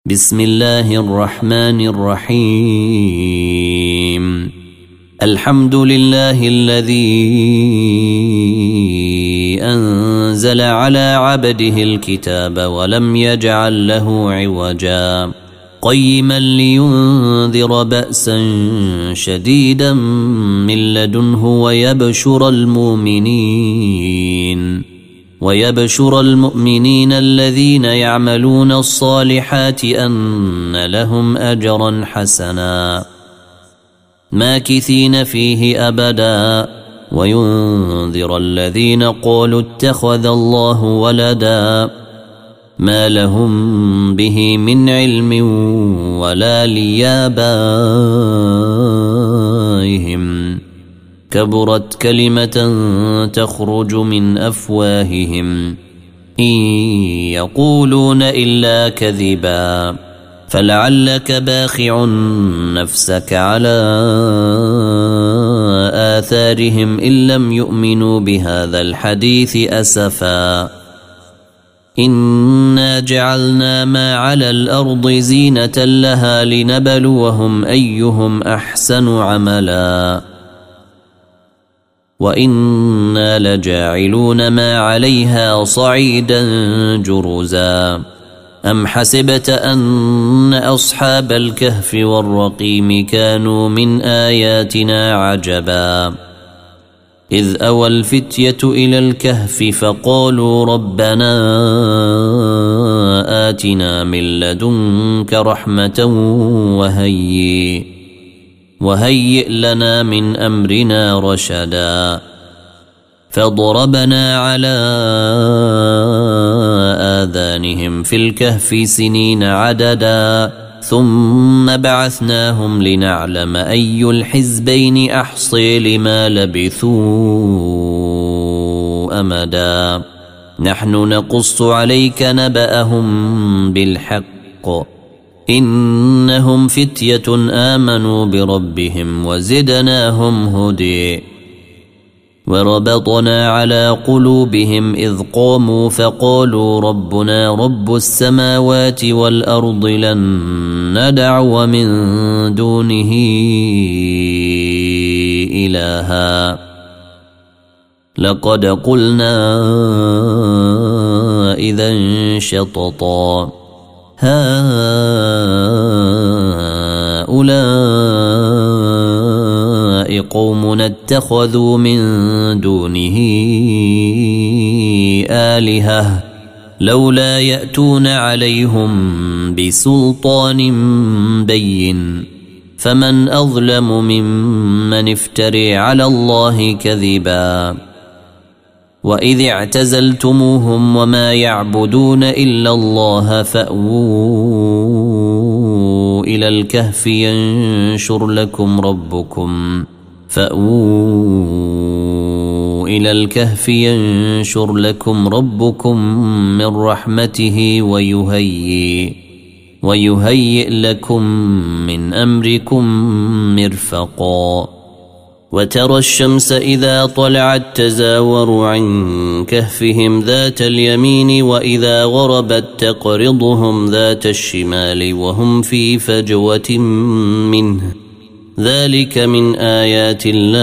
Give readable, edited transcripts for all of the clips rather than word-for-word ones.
بسم الله الرحمن الرحيم. الحمد لله الذي أنزل على عبده الكتاب ولم يجعل له عوجا قيما لينذر بأسا شديدا من لدنه ويبشر المؤمنين الذين يعملون الصالحات أن لهم أجرا حسنا ماكثين فيه أبدا وينذر الذين قالوا اتخذ الله ولدا ما لهم به من علم ولا لآبائهم كبرت كلمة تخرج من أفواههم إن يقولون إلا كذبا فلعلك باخع نفسك على آثارهم إن لم يؤمنوا بهذا الحديث أسفا إنا جعلنا ما على الأرض زينة لها لنبلوهم أيهم أحسن عملا وإنا لجاعلون ما عليها صعيدا جرزا أم حسبت أن أصحاب الكهف والرقيم كانوا من آياتنا عجبا إذ أوى الفتية إلى الكهف فقالوا ربنا آتنا من لدنك رحمة وهيئ لنا من أمرنا رشدا فضربنا على آذانهم في الكهف سنين عددا ثم بعثناهم لنعلم أي الحزبين أحصي لما لبثوا أمدا نحن نقص عليك نبأهم بالحق إنهم فتية آمنوا بربهم وزدناهم هدي وربطنا على قلوبهم إذ قاموا فقالوا ربنا رب السماوات والأرض لن ندعو من دونه إلها لقد قلنا إذا شططا هؤلاء قومنا اتخذوا من دونه آلهة لولا يأتون عليهم بسلطان بين فمن أظلم ممن افتري على الله كذبا وإذ اعتزلتموهم وما يعبدون إلا الله فأووا إلى الكهف ينشر لكم ربكم من رحمته ويهيئ لكم من أمركم مرفقا وترى الشمس إذا طلعت تزاور عن كهفهم ذات اليمين وإذا غربت تقرضهم ذات الشمال وهم في فجوة منه ذلك من آيات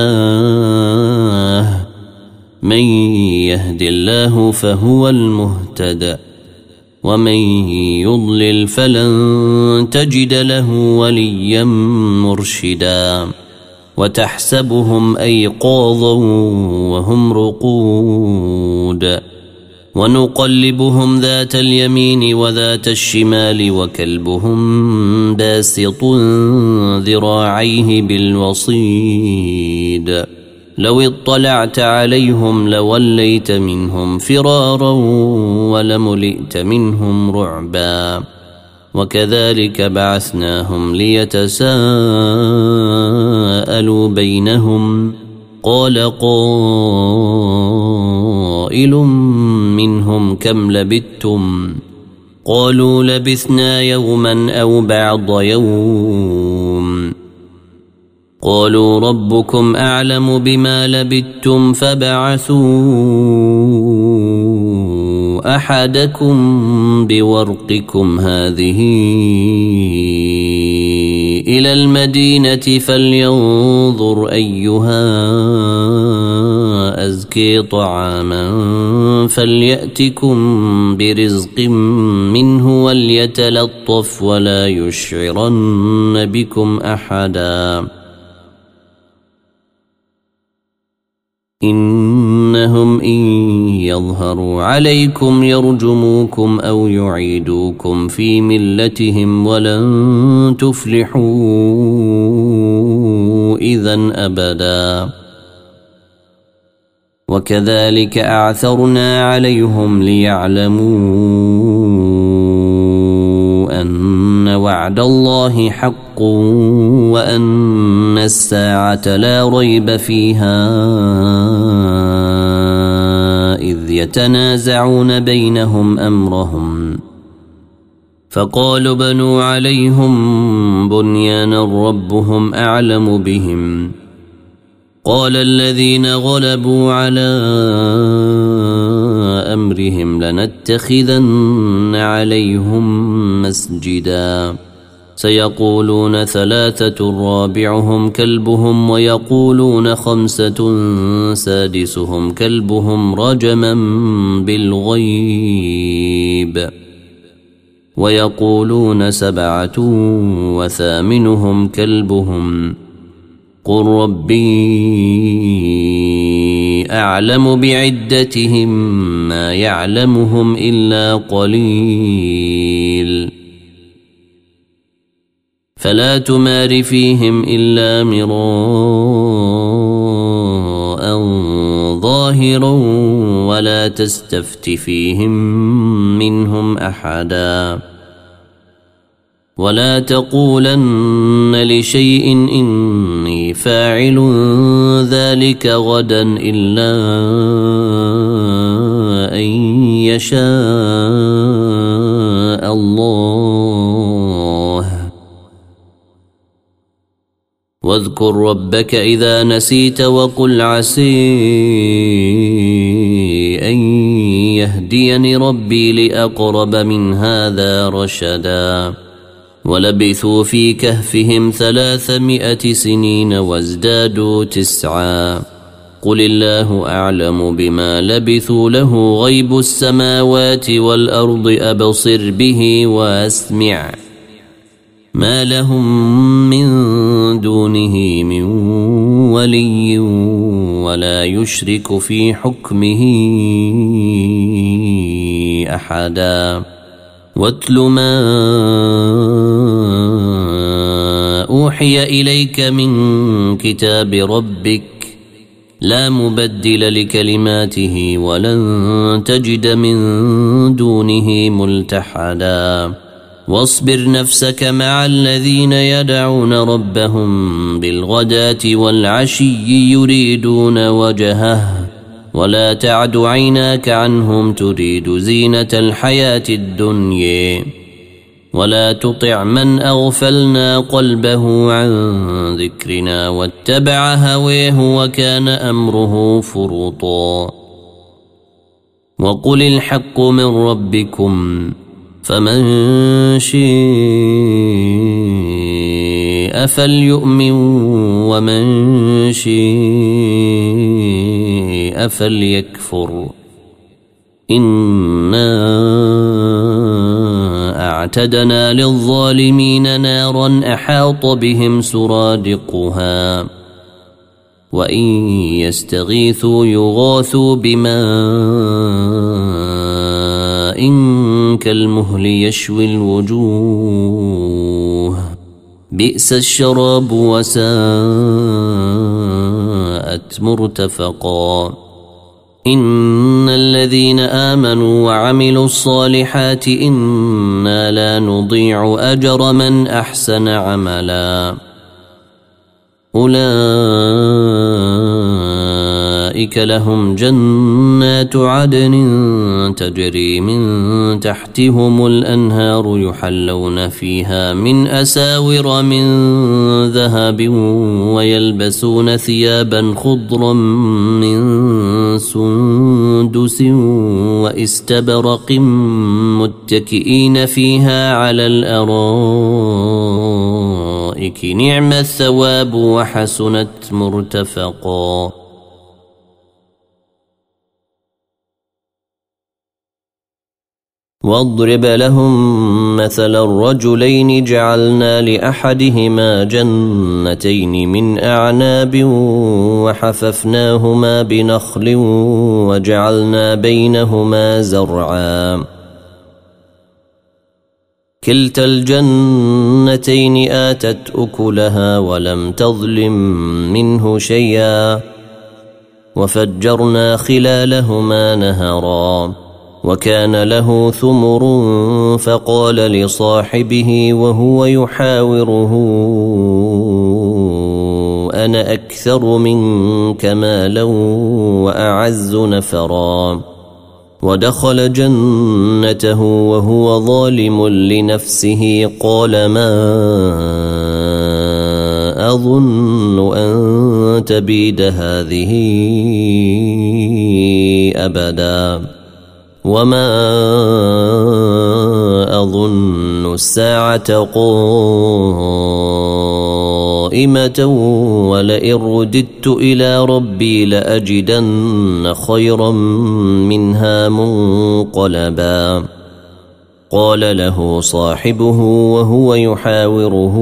الله من يهد الله فهو المهتد ومن يضلل فلن تجد له وليا مرشدا وتحسبهم أيقاظا وهم رقود ونقلبهم ذات اليمين وذات الشمال وكلبهم باسط ذراعيه بالوصيد لو اطلعت عليهم لوليت منهم فرارا ولملئت منهم رعبا وكذلك بعثناهم ليتساءلوا بينهم قال قائل منهم كم لبثتم قالوا لبثنا يوما أو بعض يوم قالوا ربكم أعلم بما لبثتم فبعثوا أحدكم بورقكم هذه إلى المدينة فلينظر أيها أزكي طعاما فليأتكم برزق منه وليتلطف ولا يشعرن بكم أحدا إنهم إن يظهروا عليكم يرجموكم أو يعيدوكم في ملتهم ولن تفلحوا إذن أبدا وكذلك أعثرنا عليهم ليعلموا أن وعد الله حق وأن الساعة لا ريب فيها إذ يتنازعون بينهم أمرهم فقالوا بنوا عليهم بنيانا ربهم أعلم بهم قال الذين غلبوا على أمرهم لنتخذن عليهم مسجدا سيقولون ثلاثة رابعهم كلبهم ويقولون خمسة سادسهم كلبهم رجما بالغيب ويقولون سبعة وثامنهم كلبهم قل ربي أعلم بعدتهم ما يعلمهم إلا قليل فلا تمار فيهم إلا مراء ظاهرا ولا تستفت فيهم منهم أحدا ولا تقولن لشيء إني فاعل ذلك غدا إلا أن يشاء الله واذكر ربك إذا نسيت وقل عسي أن يهديني ربي لأقرب من هذا رشدا ولبثوا في كهفهم 300 سنين وازدادوا 9 قل الله أعلم بما لبثوا له غيب السماوات والأرض أبصر به وأسمع ما لهم من دونه من ولي ولا يشرك في حكمه أحدا واتل ما أوحي إليك من كتاب ربك لا مبدل لكلماته ولن تجد من دونه ملتحدا واصبر نفسك مع الذين يدعون ربهم بالغداة والعشي يريدون وجهه ولا تعد عيناك عنهم تريد زينة الحياة الدنيا ولا تطع من أغفلنا قلبه عن ذكرنا واتبع هويه وكان أمره فرطا وقل الحق من ربكم فمن شاء فليؤمن ومن شاء فليكفر إنا أعتدنا للظالمين نارا أحاط بهم سرادقها وإن يستغيثوا يغاثوا بماء كالمهل يشوي الوجوه بئس الشراب وساءت مرتفقا إن الذين آمنوا وعملوا الصالحات إنا لا نضيع أجر من أحسن عملا أولئك لهم جنات عدن تجري من تحتهم الأنهار يحلون فيها من أساور من ذهب ويلبسون ثيابا خضرا من سندس واستبرق متكئين فيها على الأرائك نعم الثواب وحسنت مرتفقا واضرب لهم مثل الرجلين جعلنا لأحدهما جنتين من أعناب وحففناهما بنخل وجعلنا بينهما زرعا كلتا الجنتين آتت أكلها ولم تظلم منه شيئا وفجرنا خلالهما نهرا وكان له ثمر فقال لصاحبه وهو يحاوره أنا أكثر منك مالا وأعز نفرا ودخل جنته وهو ظالم لنفسه قال ما أظن أن تبيد هذه أبدا وما أظن الساعة قائمة ولئن رددت إلى ربي لأجدن خيرا منها منقلبا قال له صاحبه وهو يحاوره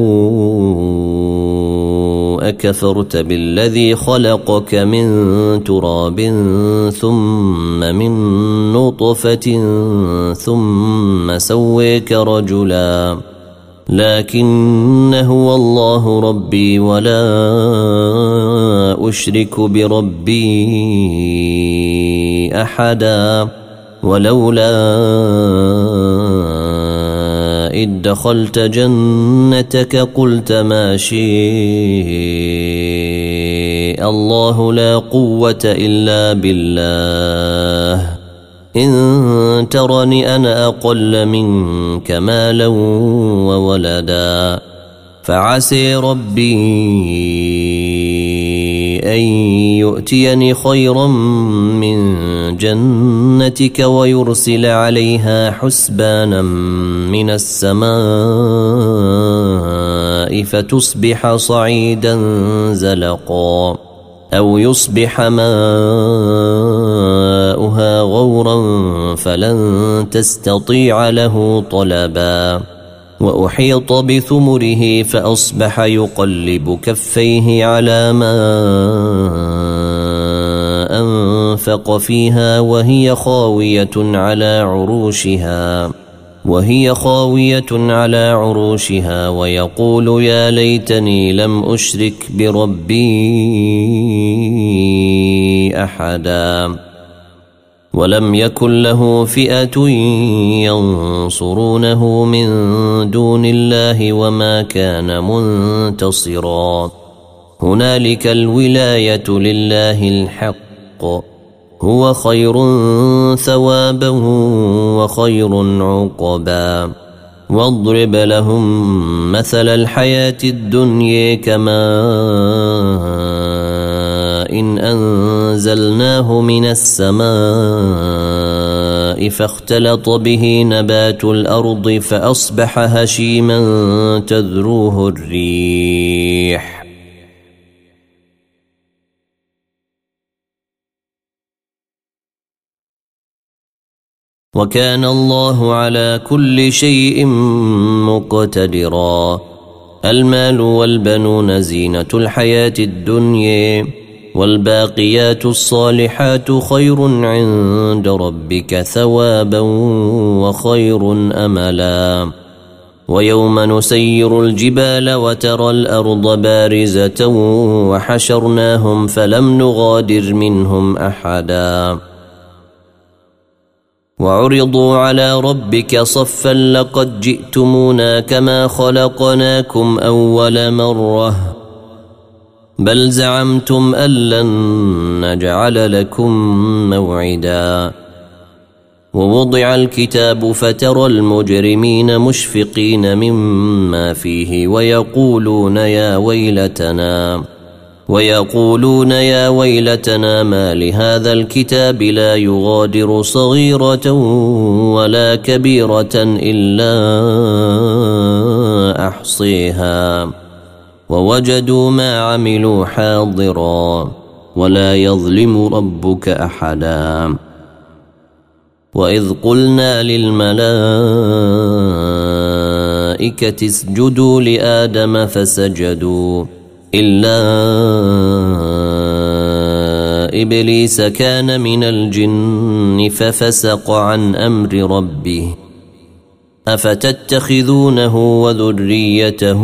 أكفرت بالذي خلقك من تراب ثم من نطفة ثم سويك رجلا لكن هو الله ربي ولا أشرك بربي أحدا ولولا إذ دخلت جنتك قلت ما شاء الله لا قوة إلا بالله إن ترني أنا أقل منك مالا وولدا فعسى ربي أن يؤتيني خيرا من جنتك ويرسل عليها حسبانا من السماء فتصبح صعيدا زلقا أو يصبح ماؤها غورا فلن تستطيع له طلبا وأحيط بثمره فأصبح يقلب كفيه على ما أنفق فيها وهي خاوية على عروشها ويقول يا ليتني لم أشرك بربي أحدا ولم يكن له فئة ينصرونه من دون الله وما كان منتصرا هنالك الولاية لله الحق هو خير ثوابا وخير عقبا واضرب لهم مثل الحياة الدنيا إن أنزلناه من السماء فاختلط به نبات الأرض فأصبح هشيما تذروه الريح وكان الله على كل شيء مقتدرا المال والبنون زينة الحياة الدنيا والباقيات الصالحات خير عند ربك ثوابا وخير أملا ويوم نسير الجبال وترى الأرض بارزة وحشرناهم فلم نغادر منهم أحدا وعرضوا على ربك صفا لقد جئتمونا كما خلقناكم أول مرة بل زعمتم أن لن نجعل لكم موعدا ووضع الكتاب فترى المجرمين مشفقين مما فيه ويقولون يا ويقولون يا ويلتنا ما لهذا الكتاب لا يغادر صغيرة ولا كبيرة إلا أحصيها ووجدوا ما عملوا حاضرا ولا يظلم ربك أحدا. وإذ قلنا للملائكة اسجدوا لآدم فسجدوا إلا إبليس كان من الجن ففسق عن أمر ربه أفتتخذونه وذريته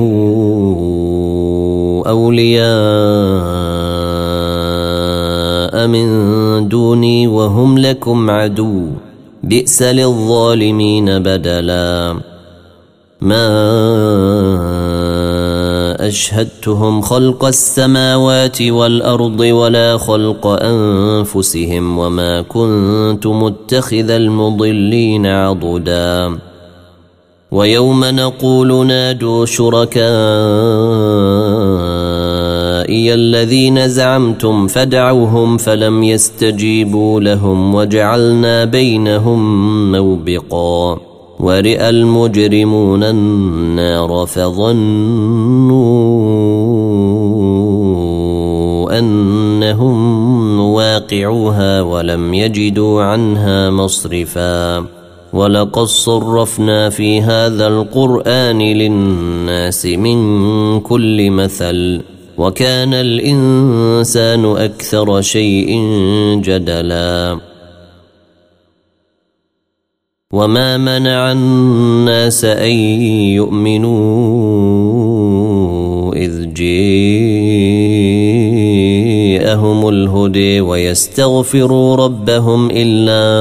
أولياء من دوني وهم لكم عدو بئس للظالمين بدلا. ما أشهدتهم خلق السماوات والأرض ولا خلق أنفسهم وما كنت متخذ المضلين عضدا. ويوم نقول نادوا شركائي الذين زعمتم فدعوهم فلم يستجيبوا لهم وجعلنا بينهم موبقا ورئ المجرمون النار فظنوا أنهم واقعوها ولم يجدوا عنها مصرفا. ولقد صرفنا في هذا القرآن للناس من كل مثل وكان الإنسان أكثر شيء جدلا. وما منع الناس أن يؤمنوا إذ جاءهم الهدى ويستغفروا ربهم إلا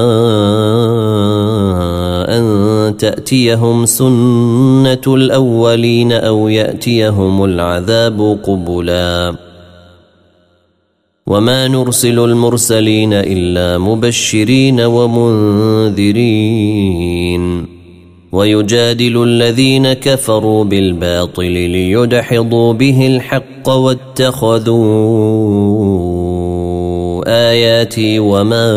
أن تأتيهم سنة الأولين أو يأتيهم العذاب قبلا. وما نرسل المرسلين إلا مبشرين ومنذرين ويجادل الذين كفروا بالباطل ليدحضوا به الحق واتخذوا آياتي وما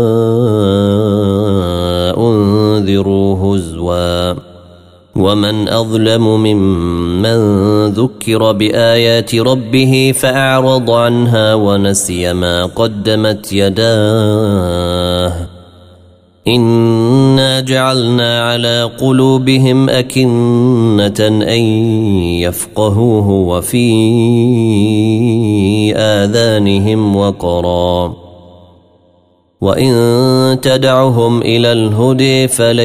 أنذروا هزوا. ومن أظلم ممن ذكر بآيات ربه فأعرض عنها ونسي ما قدمت يداه إنا جعلنا على قلوبهم أكنة أن يفقهوه وفي آذانهم وقرا وإن تدعهم إلى الهدى فلن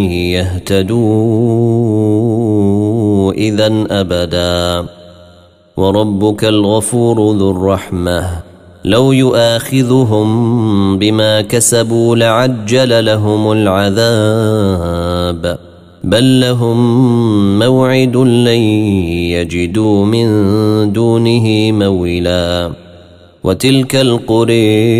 يهتدوا إذن أبدا. وربك الغفور ذو الرحمة لو يؤاخذهم بما كسبوا لعجل لهم العذاب بل لهم موعد لن يجدوا من دونه موئلا. وتلك القرى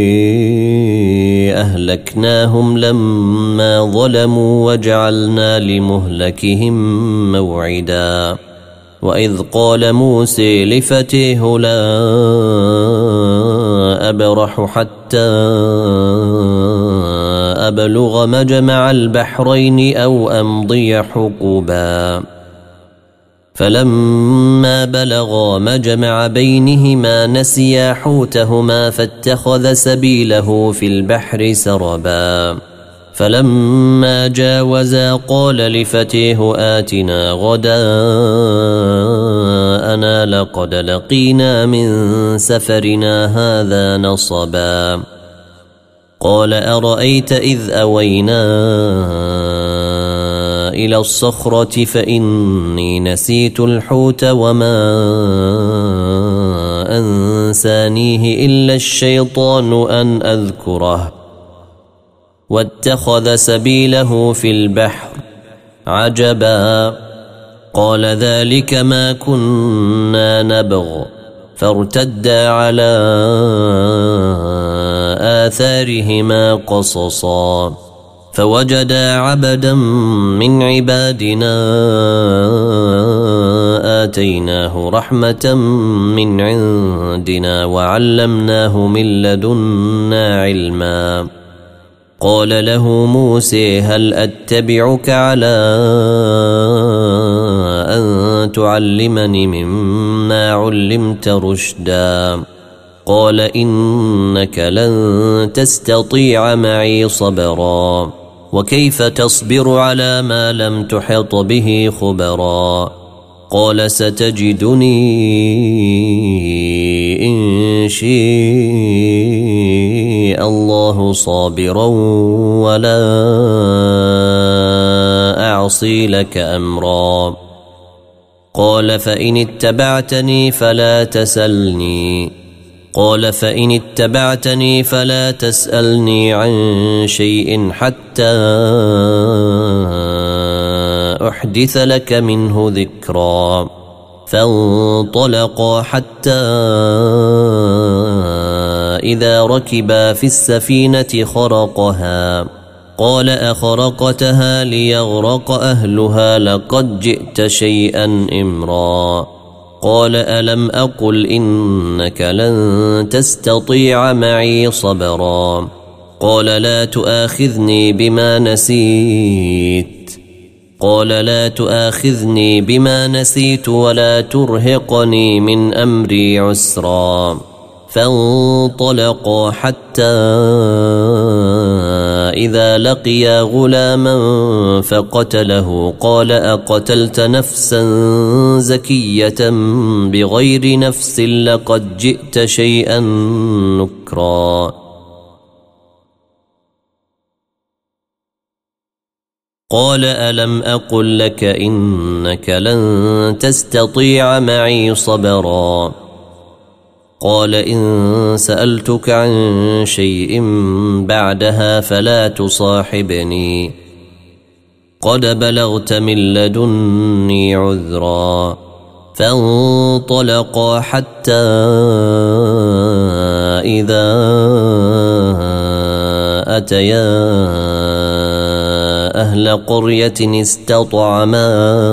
أهلكناهم لما ظلموا وجعلنا لمهلكهم موعدا. وإذ قال موسى لفتيه لا أبرح حتى أبلغ مجمع البحرين أو أمضي حقبا فلما بلغا مجمع بينهما نسيا حوتهما فاتخذ سبيله في البحر سربا. فلما جاوزا قال لفتيه آتنا غداءنا لقد لقينا من سفرنا هذا نصبا. قال أرأيت إذ أوينا إلى الصخرة فإني نسيت الحوت وما أنسانيه إلا الشيطان أن أذكره واتخذ سبيله في البحر عجبا. قال ذلك ما كنا نبغ فارتدا على آثارهما قصصا فوجدا عبدا من عبادنا وآتيناه رحمة من عندنا وعلمناه من لدنا علما. قال له موسى هل أتبعك على أن تعلمني مما علمت رشدا؟ قال إنك لن تستطيع معي صبرا وكيف تصبر على ما لم تحط به خبرا؟ قال ستجدني إن شاء الله صابرا ولا أعصي لك أمرا. قال فإن اتبعتني فلا تسألني عن شيء حتى أحدث لك منه ذكرا. فانطلقا حتى إذا ركبا في السفينة خرقها. قال أخرقتها ليغرق أهلها لقد جئت شيئا إمرا. قال ألم أقل إنك لن تستطيع معي صبرا؟ قال لا تؤاخذني بما نسيت ولا ترهقني من أمري عسرا. فانطلقا حتى إذا لقيا غلاما فقتله. قال أقتلت نفسا زكية بغير نفس لقد جئت شيئا نكرا. قال ألم أقل لك إنك لن تستطيع معي صبرا؟ قال إن سألتك عن شيء بعدها فلا تصاحبني قد بلغت من لدني عذرا. فانطلقا حتى إذا أتيا أهل قرية استطعما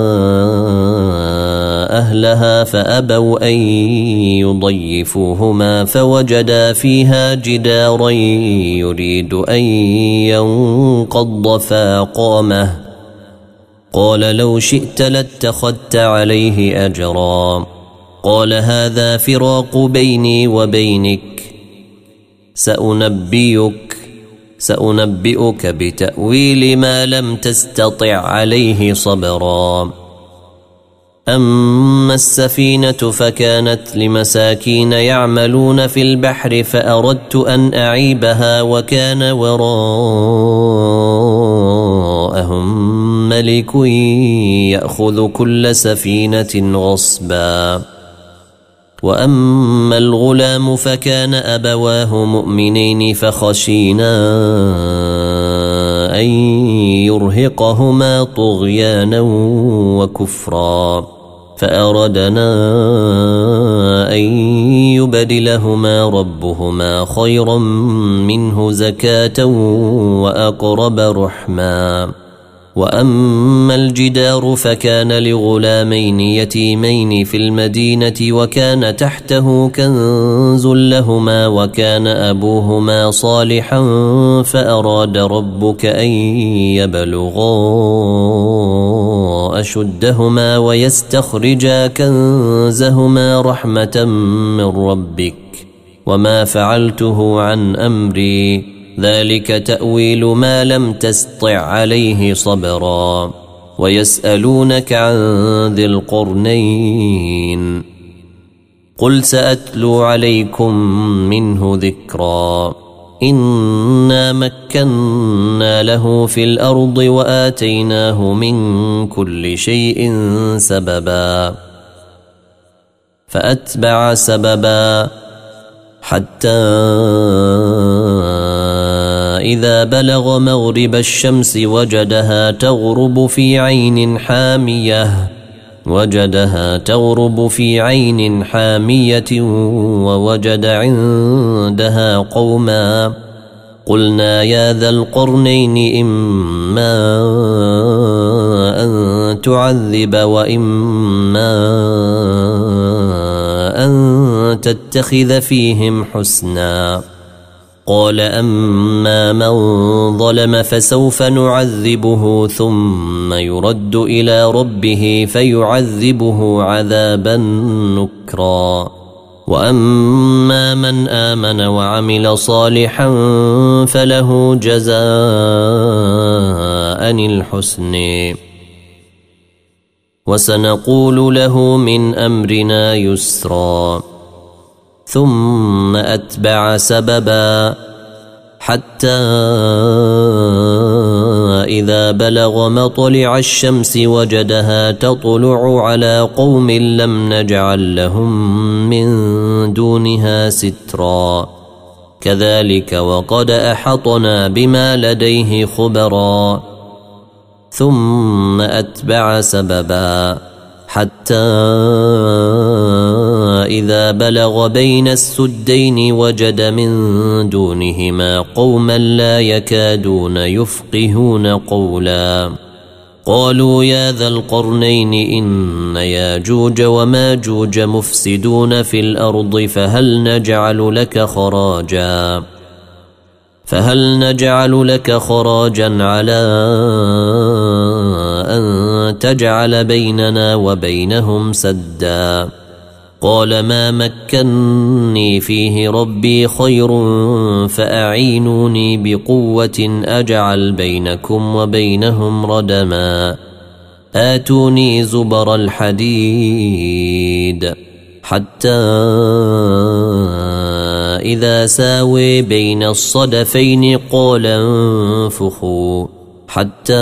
أهلها فأبوا أن يضيفوهما فوجدا فيها جدارا يريد أن ينقض فأقامه. قال لو شئت لاتخذت عليه أجرا. قال هذا فراق بيني وبينك سأنبئك بتأويل ما لم تستطع عليه صبرا. أما السفينة فكانت لمساكين يعملون في البحر فأردت أن أعيبها وكان وراءهم ملك يأخذ كل سفينة غصبا. وأما الغلام فكان أبواه مؤمنين فخشينا أن يرهقهما طغيانا وكفرا فأردنا أن يبدلهما ربهما خيرا منه زكاة وأقرب رحما. وأما الجدار فكان لغلامين يتيمين في المدينة وكان تحته كنز لهما وكان أبوهما صالحا فأراد ربك أن يبلغا أشدهما ويستخرجا كنزهما رحمة من ربك وما فعلته عن أمري ذلك تأويل ما لم تستطع عليه صبرا. ويسألونك عن ذي القرنين قل سأتلو عليكم منه ذكرا. إنا مكنا له في الأرض وآتيناه من كل شيء سببا. فأتبع سببا حتى إذا بلغ مغرب الشمس وجدها تغرب في عين حامية ووجد عندها قوما. قلنا يا ذا القرنين إما أن تعذب وإما إما أن تتخذ فيهم حسنا. قال أما من ظلم فسوف نعذبه ثم يرد إلى ربه فيعذبه عذابا نكرا، وأما من آمن وعمل صالحا فله جزاء الحسن وسنقول له من أمرنا يسرا. ثم أتبع سببا حتى إذا بلغ مطلع الشمس وجدها تطلع على قوم لم نجعل لهم من دونها سترا، كذلك وقد أحطنا بما لديه خبرا. ثم أتبع سببا حتى إذا بلغ بين السدين وجد من دونهما قوما لا يكادون يفقهون قولا. قالوا يا ذا القرنين إن ياجوج وماجوج مفسدون في الأرض فهل نجعل لك خراجا على أن تجعل بيننا وبينهم سدا. قال ما مكني فيه ربي خير فأعينوني بقوة أجعل بينكم وبينهم ردما. آتوني زبر الحديد حتى إذا ساوي بين الصدفين قال انفخوا حتى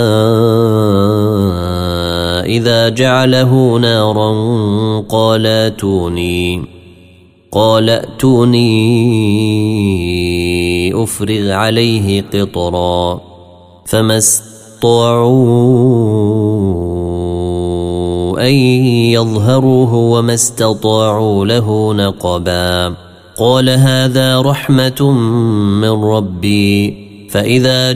إذا جعله نارا قال ائتوني أفرغ عليه قطرا، فما استطاعوا أن يظهروه وما استطاعوا له نقبا. قال هذا رحمة من ربي فإذا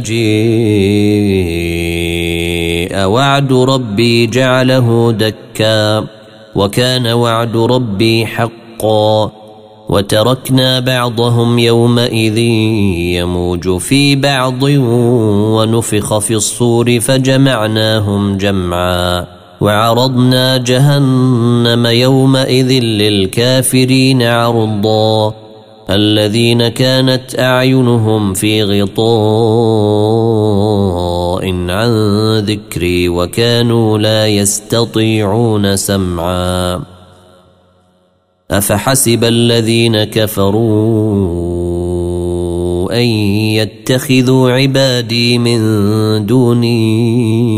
جاء وعد ربي جعله دكا وكان وعد ربي حقا. وتركنا بعضهم يومئذ يموج في بعض ونفخ في الصور فجمعناهم جمعا وعرضنا جهنم يومئذ للكافرين عرضا. الذين كانت أعينهم في غطاء عن ذكري وكانوا لا يستطيعون سمعا. أفحسب الذين كفروا أن يتخذوا عبادي من دوني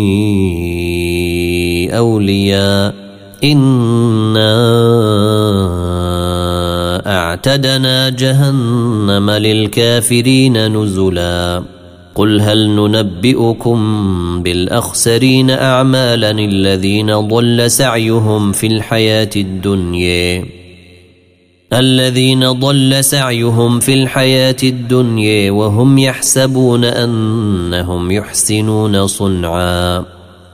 أولياء إنا أعتدنا جهنم للكافرين نزلا. قل هل ننبئكم بالأخسرين أعمالا الذين ضل سعيهم في الحياة الدنيا وهم يحسبون أنهم يحسنون صنعا.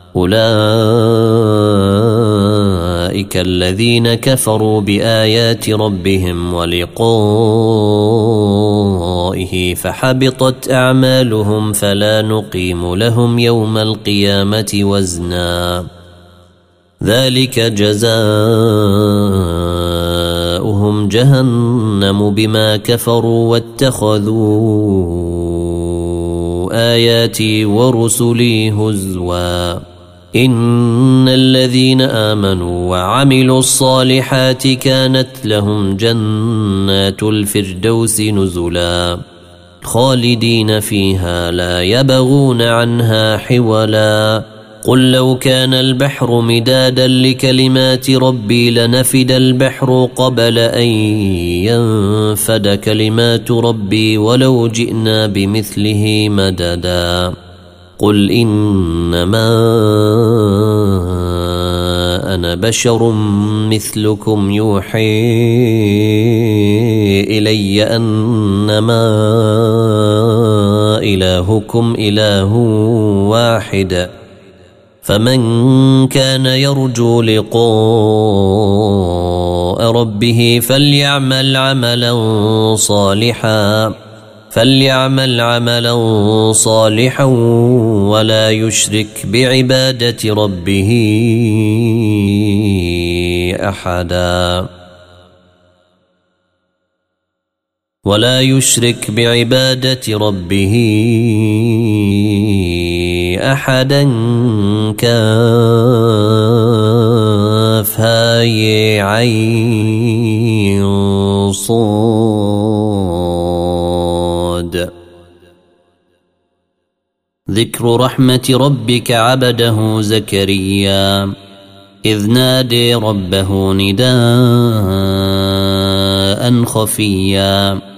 أولئك الذين كفروا بآيات ربهم ولقائه فحبطت أعمالهم فلا نقيم لهم يوم القيامة وزنا. ذلك جزاؤهم جهنم بما كفروا واتخذوا آياتي ورسلي هزوا. إن الذين آمنوا وعملوا الصالحات كانت لهم جنات الفردوس نزلا خالدين فيها لا يبغون عنها حولا. قل لو كان البحر مدادا لكلمات ربي لنفد البحر قبل أن ينفد كلمات ربي ولو جئنا بمثله مددا. قل إنما أنا بشر مثلكم يوحي إلي أنما إلهكم إله واحد فمن كان يرجو لقاء ربه فليعمل عملا صالحا ولا يشرك بعبادة ربه أحدا كافها يا عين صاد. ذكر رحمة ربك عبده زكريا إذ نادي ربه نداء خفيا